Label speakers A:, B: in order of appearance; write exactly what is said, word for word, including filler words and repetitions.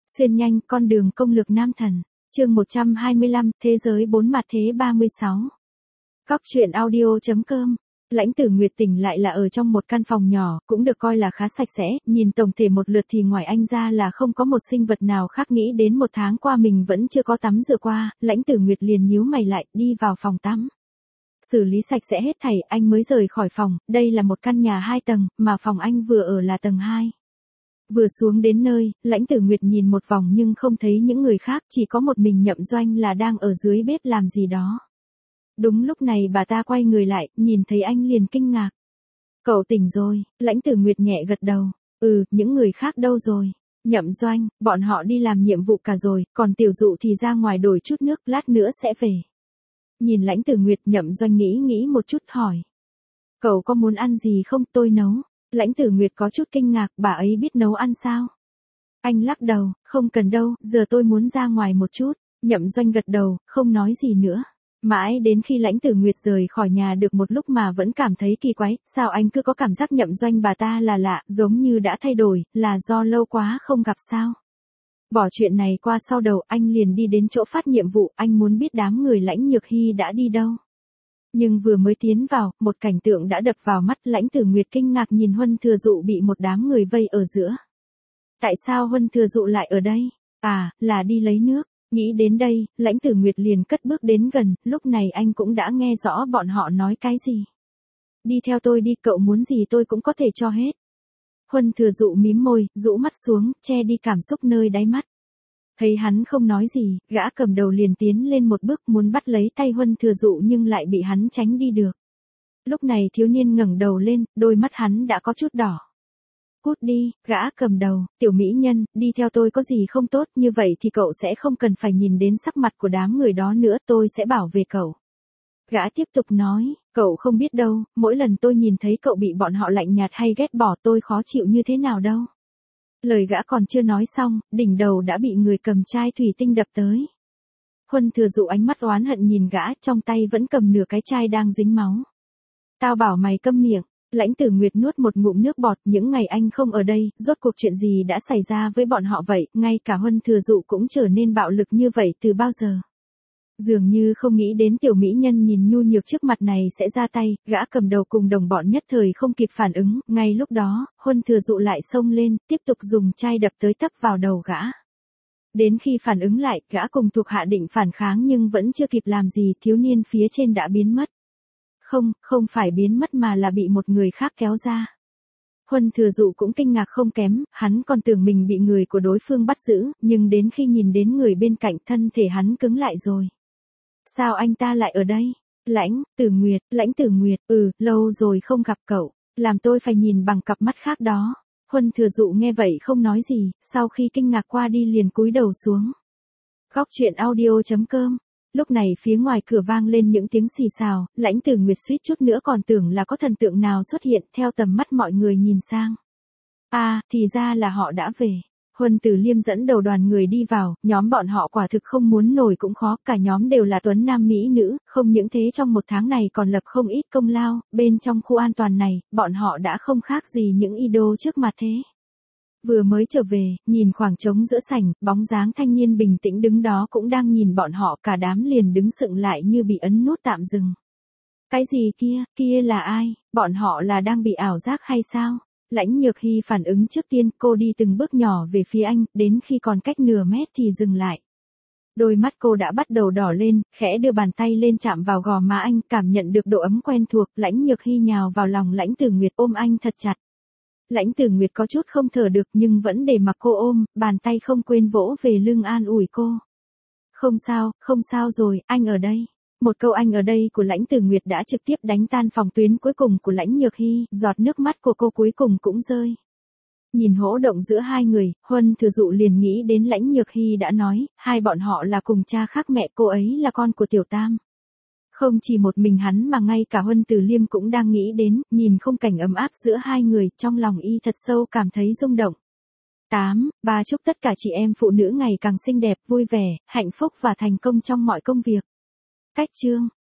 A: Xuyên nhanh con đường công lược nam thần. Chương một trăm hai mươi lăm, thế giới bốn mặt thế ba mươi sáu. Góc truyện audio chấm com. Lãnh Tử Nguyệt tỉnh lại là ở trong một căn phòng nhỏ, cũng được coi là khá sạch sẽ, nhìn tổng thể một lượt thì ngoài anh ra là không có một sinh vật nào khác. Nghĩ đến một tháng qua mình vẫn chưa có tắm rửa qua, Lãnh Tử Nguyệt liền nhíu mày lại, đi vào phòng tắm. Xử lý sạch sẽ hết thảy, anh mới rời khỏi phòng. Đây là một căn nhà hai tầng, mà phòng anh vừa ở là tầng hai. Vừa xuống đến nơi, Lãnh Tử Nguyệt nhìn một vòng nhưng không thấy những người khác, chỉ có một mình Nhậm Doanh là đang ở dưới bếp làm gì đó. Đúng lúc này bà ta quay người lại, nhìn thấy anh liền kinh ngạc. Cậu tỉnh rồi, Lãnh Tử Nguyệt nhẹ gật đầu. Ừ, những người khác đâu rồi? Nhậm Doanh, bọn họ đi làm nhiệm vụ cả rồi, còn Tiểu Dụ thì ra ngoài đổi chút nước, lát nữa sẽ về. Nhìn Lãnh Tử Nguyệt, Nhậm Doanh nghĩ nghĩ một chút hỏi. Cậu có muốn ăn gì không, tôi nấu. Lãnh Tử Nguyệt có chút kinh ngạc, bà ấy biết nấu ăn sao? Anh lắc đầu, không cần đâu, giờ tôi muốn ra ngoài một chút. Nhậm Doanh gật đầu, không nói gì nữa. Mãi đến khi Lãnh Tử Nguyệt rời khỏi nhà được một lúc mà vẫn cảm thấy kỳ quái, sao anh cứ có cảm giác Nhậm Doanh bà ta là lạ, giống như đã thay đổi, là do lâu quá không gặp sao? Bỏ chuyện này qua sau đầu, anh liền đi đến chỗ phát nhiệm vụ, anh muốn biết đám người Lãnh Nhược Hy đã đi đâu. Nhưng vừa mới tiến vào, một cảnh tượng đã đập vào mắt. Lãnh Tử Nguyệt kinh ngạc nhìn Huân Thừa Dụ bị một đám người vây ở giữa. Tại sao Huân Thừa Dụ lại ở đây? À, là đi lấy nước. Nghĩ đến đây, Lãnh Tử Nguyệt liền cất bước đến gần, lúc này anh cũng đã nghe rõ bọn họ nói cái gì. Đi theo tôi đi, cậu muốn gì tôi cũng có thể cho hết. Huân Thừa Dụ mím môi, rũ mắt xuống, che đi cảm xúc nơi đáy mắt. Thấy hắn không nói gì, gã cầm đầu liền tiến lên một bước muốn bắt lấy tay Huân Thừa Dụ nhưng lại bị hắn tránh đi được. Lúc này thiếu niên ngẩng đầu lên, đôi mắt hắn đã có chút đỏ. Cút đi, gã cầm đầu, tiểu mỹ nhân, đi theo tôi có gì không tốt, như vậy thì cậu sẽ không cần phải nhìn đến sắc mặt của đám người đó nữa, tôi sẽ bảo vệ cậu. Gã tiếp tục nói, cậu không biết đâu, mỗi lần tôi nhìn thấy cậu bị bọn họ lạnh nhạt hay ghét bỏ tôi khó chịu như thế nào đâu. Lời gã còn chưa nói xong, đỉnh đầu đã bị người cầm chai thủy tinh đập tới. Huân Thừa Dụ ánh mắt oán hận nhìn gã, trong tay vẫn cầm nửa cái chai đang dính máu. Tao bảo mày câm miệng. Lãnh Tử Nguyệt nuốt một ngụm nước bọt, những ngày anh không ở đây, rốt cuộc chuyện gì đã xảy ra với bọn họ vậy, ngay cả Huân Thừa Dụ cũng trở nên bạo lực như vậy từ bao giờ. Dường như không nghĩ đến tiểu mỹ nhân nhìn nhu nhược trước mặt này sẽ ra tay, gã cầm đầu cùng đồng bọn nhất thời không kịp phản ứng, ngay lúc đó, Huân Thừa Dụ lại xông lên, tiếp tục dùng chai đập tới tấp vào đầu gã. Đến khi phản ứng lại, gã cùng thuộc hạ định phản kháng nhưng vẫn chưa kịp làm gì, thiếu niên phía trên đã biến mất. Không, không phải biến mất mà là bị một người khác kéo ra. Huân Thừa Dụ cũng kinh ngạc không kém, hắn còn tưởng mình bị người của đối phương bắt giữ, nhưng đến khi nhìn đến người bên cạnh thân thể hắn cứng lại rồi. Sao anh ta lại ở đây? Lãnh Tử Nguyệt, Lãnh Tử Nguyệt, ừ, lâu rồi không gặp cậu, làm tôi phải nhìn bằng cặp mắt khác đó. Huân Thừa Dụ nghe vậy không nói gì, sau khi kinh ngạc qua đi liền cúi đầu xuống. Góc truyện audio chấm com. Lúc này phía ngoài cửa vang lên những tiếng xì xào, Lãnh Tử Nguyệt suýt chút nữa còn tưởng là có thần tượng nào xuất hiện, theo tầm mắt mọi người nhìn sang. À, thì ra là họ đã về. Huân Tử Liêm dẫn đầu đoàn người đi vào, nhóm bọn họ quả thực không muốn nổi cũng khó, cả nhóm đều là tuấn nam mỹ nữ, không những thế trong một tháng này còn lập không ít công lao, bên trong khu an toàn này, bọn họ đã không khác gì những idol trước mặt thế. Vừa mới trở về, nhìn khoảng trống giữa sảnh, bóng dáng thanh niên bình tĩnh đứng đó cũng đang nhìn bọn họ, cả đám liền đứng sững lại như bị ấn nút tạm dừng. Cái gì kia, kia là ai, bọn họ là đang bị ảo giác hay sao? Lãnh Nhược Hy phản ứng trước tiên, cô đi từng bước nhỏ về phía anh, đến khi còn cách nửa mét thì dừng lại. Đôi mắt cô đã bắt đầu đỏ lên, khẽ đưa bàn tay lên chạm vào gò má anh, cảm nhận được độ ấm quen thuộc, Lãnh Nhược Hy nhào vào lòng Lãnh Tử Nguyệt ôm anh thật chặt. Lãnh Tử Nguyệt có chút không thở được nhưng vẫn để mặc cô ôm, bàn tay không quên vỗ về lưng an ủi cô. Không sao, không sao rồi, anh ở đây. Một câu anh ở đây của Lãnh Tử Nguyệt đã trực tiếp đánh tan phòng tuyến cuối cùng của Lãnh Nhược Hy, giọt nước mắt của cô cuối cùng cũng rơi. Nhìn hỗ động giữa hai người, Huân Thừa Dụ liền nghĩ đến Lãnh Nhược Hy đã nói, hai bọn họ là cùng cha khác mẹ, cô ấy là con của Tiểu Tam. Không chỉ một mình hắn mà ngay cả Huân Tử Liêm cũng đang nghĩ đến, nhìn khung cảnh ấm áp giữa hai người, trong lòng y thật sâu cảm thấy rung động. tám. Ba chúc tất cả chị em phụ nữ ngày càng xinh đẹp, vui vẻ, hạnh phúc và thành công trong mọi công việc. Cách chương